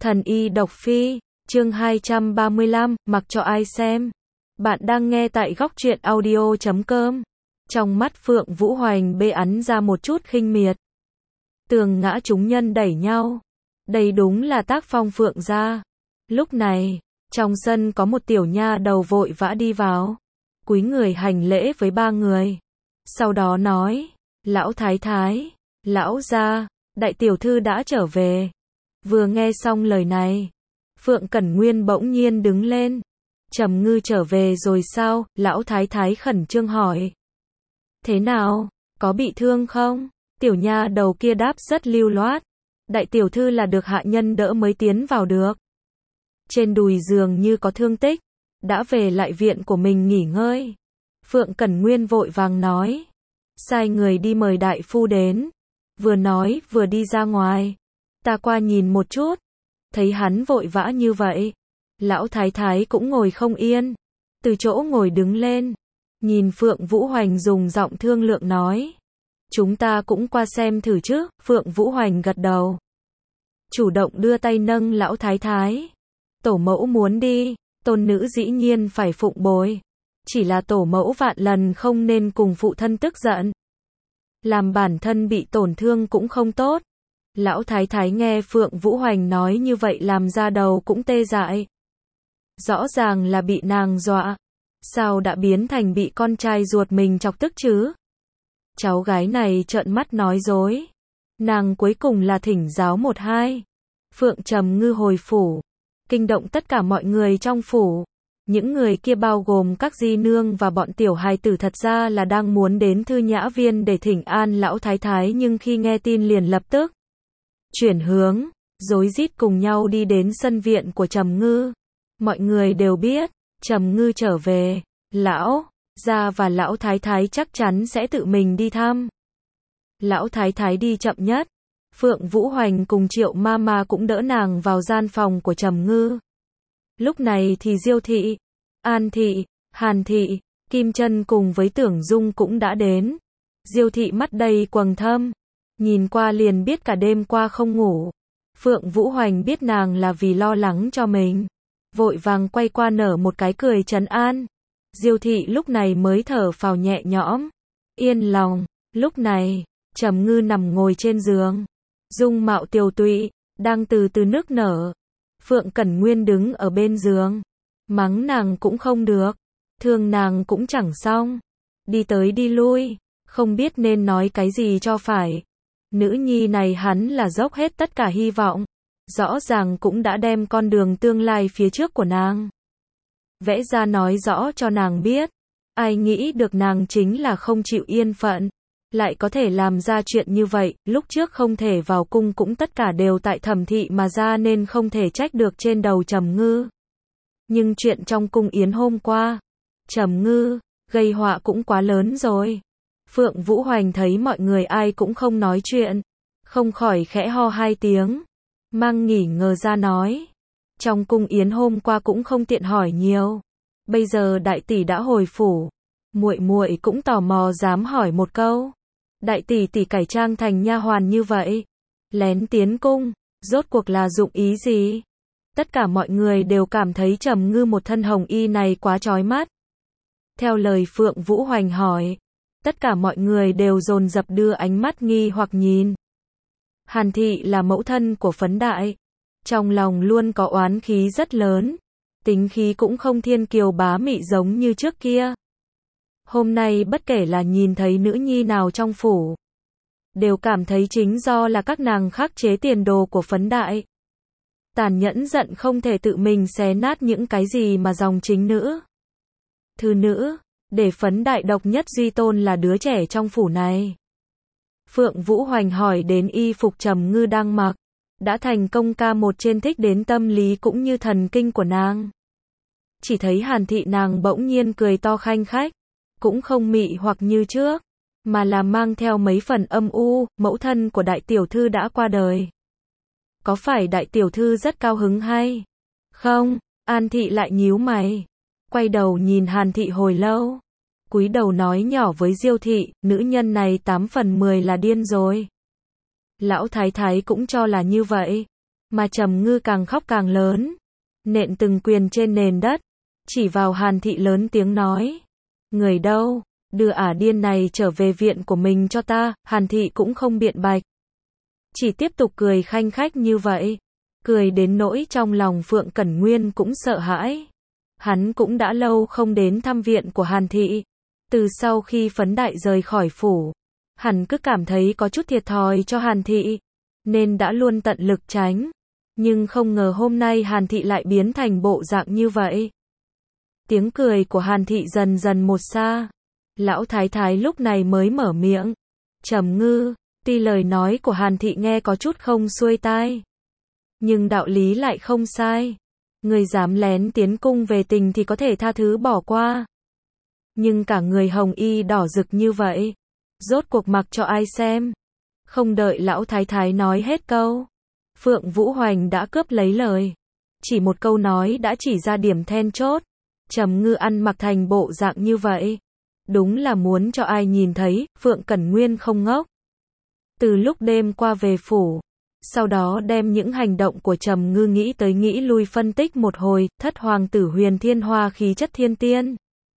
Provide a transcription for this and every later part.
Thần y độc phi, chương 235, mặc cho ai xem. Bạn đang nghe tại góc truyện audio.com. Trong mắt Phượng Vũ Hoành bê ắn ra một chút khinh miệt. Tường ngã chúng nhân đẩy nhau. Đây đúng là tác phong Phượng gia. Lúc này, trong sân có một tiểu nha đầu vội vã đi vào. Cúi người hành lễ với ba người. Sau đó nói, lão thái thái, lão gia, đại tiểu thư đã trở về. Vừa nghe xong lời này, Phượng Cẩn Nguyên bỗng nhiên đứng lên. Trầm Ngư trở về rồi sao? Lão thái thái khẩn trương hỏi. Thế nào? Có bị thương không? Tiểu nha đầu kia đáp rất lưu loát. Đại tiểu thư là được hạ nhân đỡ mới tiến vào được. Trên đùi giường như có thương tích. Đã về lại viện của mình nghỉ ngơi. Phượng Cẩn Nguyên vội vàng nói. Sai người đi mời đại phu đến. Vừa nói vừa đi ra ngoài. Ta qua nhìn một chút. Thấy hắn vội vã như vậy. Lão thái thái cũng ngồi không yên. Từ chỗ ngồi đứng lên. Nhìn Phượng Vũ Hoành dùng giọng thương lượng nói. Chúng ta cũng qua xem thử chứ. Phượng Vũ Hoành gật đầu. Chủ động đưa tay nâng lão thái thái. Tổ mẫu muốn đi. Tôn nữ dĩ nhiên phải phụng bồi. Chỉ là tổ mẫu vạn lần không nên cùng phụ thân tức giận. Làm bản thân bị tổn thương cũng không tốt. Lão thái thái nghe Phượng Vũ Hoành nói như vậy làm ra đầu cũng tê dại. Rõ ràng là bị nàng dọa. Sao đã biến thành bị con trai ruột mình chọc tức chứ? Cháu gái này trợn mắt nói dối. Nàng cuối cùng là thỉnh giáo một hai. Phượng Trầm Ngư hồi phủ. Kinh động tất cả mọi người trong phủ. Những người kia bao gồm các di nương và bọn tiểu hài tử thật ra là đang muốn đến thư nhã viên để thỉnh an lão thái thái, nhưng khi nghe tin liền lập tức chuyển hướng, rối rít cùng nhau đi đến sân viện của Trầm Ngư. Mọi người đều biết, Trầm Ngư trở về, lão gia và lão thái thái chắc chắn sẽ tự mình đi thăm. Lão thái thái đi chậm nhất. Phượng Vũ Hoành cùng Triệu Mama cũng đỡ nàng vào gian phòng của Trầm Ngư. Lúc này thì Diêu thị, An thị, Hàn thị, Kim Chân cùng với Tưởng Dung cũng đã đến. Diêu thị mắt đầy quầng thâm, nhìn qua liền biết cả đêm qua không ngủ. Phượng Vũ Hoành biết nàng là vì lo lắng cho mình, vội vàng quay qua nở một cái cười trấn an. Diêu thị lúc này mới thở phào nhẹ nhõm, yên lòng. Lúc này, Trầm Ngư nằm ngồi trên giường, dung mạo tiều tụy, đang từ từ nức nở. Phượng Cẩn Nguyên đứng ở bên giường, mắng nàng cũng không được, thương nàng cũng chẳng xong, đi tới đi lui, không biết nên nói cái gì cho phải. Nữ nhi này hắn là dốc hết tất cả hy vọng, rõ ràng cũng đã đem con đường tương lai phía trước của nàng vẽ ra nói rõ cho nàng biết. Ai nghĩ được nàng chính là không chịu yên phận, lại có thể làm ra chuyện như vậy. Lúc trước không thể vào cung cũng tất cả đều tại Thẩm thị mà ra, nên không thể trách được trên đầu Trầm Ngư. Nhưng chuyện trong cung yến hôm qua, Trầm Ngư gây họa cũng quá lớn rồi. Phượng Vũ Hoành thấy mọi người ai cũng không nói chuyện, không khỏi khẽ ho hai tiếng, mang nghỉ ngờ ra nói. Trong cung yến hôm qua cũng không tiện hỏi nhiều. Bây giờ đại tỷ đã hồi phủ, muội muội cũng tò mò dám hỏi một câu. Đại tỷ tỷ cải trang thành nha hoàn như vậy, lén tiến cung, rốt cuộc là dụng ý gì? Tất cả mọi người đều cảm thấy Trầm Ngư một thân hồng y này quá chói mắt. Theo lời Phượng Vũ Hoành hỏi, tất cả mọi người đều dồn dập đưa ánh mắt nghi hoặc nhìn. Hàn thị là mẫu thân của Phấn Đại, trong lòng luôn có oán khí rất lớn, tính khí cũng không thiên kiều bá mị giống như trước kia. Hôm nay bất kể là nhìn thấy nữ nhi nào trong phủ, đều cảm thấy chính do là các nàng khắc chế tiền đồ của Phấn Đại. Tàn nhẫn giận không thể tự mình xé nát những cái gì mà dòng chính nữ, thư nữ, để Phấn Đại độc nhất duy tôn là đứa trẻ trong phủ này. Phượng Vũ Hoành hỏi đến y phục Trầm Ngư đang mặc, đã thành công ca một trên thích đến tâm lý cũng như thần kinh của nàng. Chỉ thấy Hàn thị nàng bỗng nhiên cười to khanh khách, cũng không mị hoặc như trước, mà là mang theo mấy phần âm u. Mẫu thân của đại tiểu thư đã qua đời. Có phải đại tiểu thư rất cao hứng hay không? An thị lại nhíu mày, quay đầu nhìn Hàn thị hồi lâu, cúi đầu nói nhỏ với Diêu thị, nữ nhân này 8 phần 10 là điên rồi. Lão thái thái cũng cho là như vậy. Mà Trầm Ngư càng khóc càng lớn, nện từng quyền trên nền đất, chỉ vào Hàn Thị lớn tiếng nói. Người đâu? Đưa ả điên này trở về viện của mình cho ta. Hàn Thị cũng không biện bạch, chỉ tiếp tục cười khanh khách như vậy, cười đến nỗi trong lòng Phượng Cẩn Nguyên cũng sợ hãi. Hắn cũng đã lâu không đến thăm viện của Hàn Thị. Từ sau khi Phấn Đại rời khỏi phủ, hắn cứ cảm thấy có chút thiệt thòi cho Hàn Thị, nên đã luôn tận lực tránh. Nhưng không ngờ hôm nay Hàn Thị lại biến thành bộ dạng như vậy. Tiếng cười của Hàn Thị dần dần một xa. Lão Thái Thái lúc này mới mở miệng. Trầm Ngư, tuy lời nói của Hàn Thị nghe có chút không xuôi tai, nhưng đạo lý lại không sai. Người dám lén tiến cung về tình thì có thể tha thứ bỏ qua. Nhưng cả người hồng y đỏ rực như vậy, rốt cuộc mặc cho ai xem? Không đợi Lão Thái Thái nói hết câu, Phượng Vũ Hoành đã cướp lấy lời. Chỉ một câu nói đã chỉ ra điểm then chốt. Trầm Ngư ăn mặc thành bộ dạng như vậy, đúng là muốn cho ai nhìn thấy. Phượng Cẩn Nguyên không ngốc. Từ lúc đêm qua về phủ, sau đó đem những hành động của Trầm Ngư nghĩ tới nghĩ lui phân tích một hồi. Thất hoàng tử Huyền Thiên Hoa khí chất thiên tiên,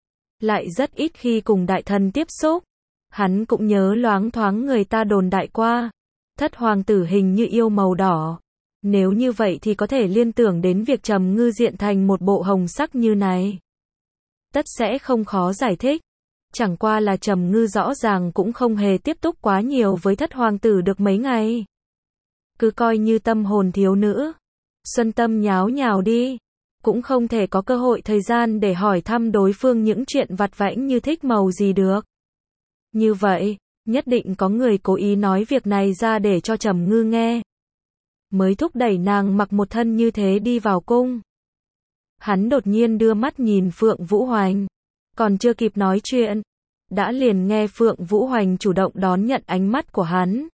lại rất ít khi cùng đại thần tiếp xúc. Hắn cũng nhớ loáng thoáng người ta đồn đại qua, thất hoàng tử hình như yêu màu đỏ. Nếu như vậy thì có thể liên tưởng đến việc Trầm Ngư diện thành một bộ hồng sắc như này, tất sẽ không khó giải thích. Chẳng qua là Trầm Ngư rõ ràng cũng không hề tiếp xúc quá nhiều với thất hoàng tử được mấy ngày. Cứ coi như tâm hồn thiếu nữ, xuân tâm nháo nhào đi, cũng không thể có cơ hội thời gian để hỏi thăm đối phương những chuyện vặt vãnh như thích màu gì được. Như vậy, nhất định có người cố ý nói việc này ra để cho Trầm Ngư nghe, mới thúc đẩy nàng mặc một thân như thế đi vào cung. Hắn đột nhiên đưa mắt nhìn Phượng Vũ Hoành, còn chưa kịp nói chuyện, đã liền nghe Phượng Vũ Hoành chủ động đón nhận ánh mắt của hắn.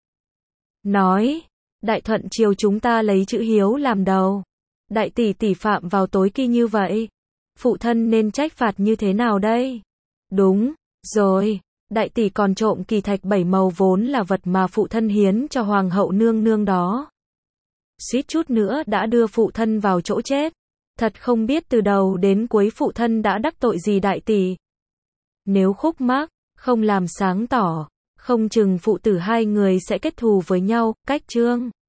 Nói, Đại Thuận triều chúng ta lấy chữ hiếu làm đầu. Đại tỷ tỷ phạm vào tối kỵ như vậy, phụ thân nên trách phạt như thế nào đây? Đúng rồi, đại tỷ còn trộm kỳ thạch 7 màu vốn là vật mà phụ thân hiến cho hoàng hậu nương nương đó. Suýt chút nữa đã đưa phụ thân vào chỗ chết. Thật không biết từ đầu đến cuối phụ thân đã đắc tội gì đại tỷ. Nếu khúc mắc không làm sáng tỏ, không chừng phụ tử hai người sẽ kết thù với nhau. Cách chương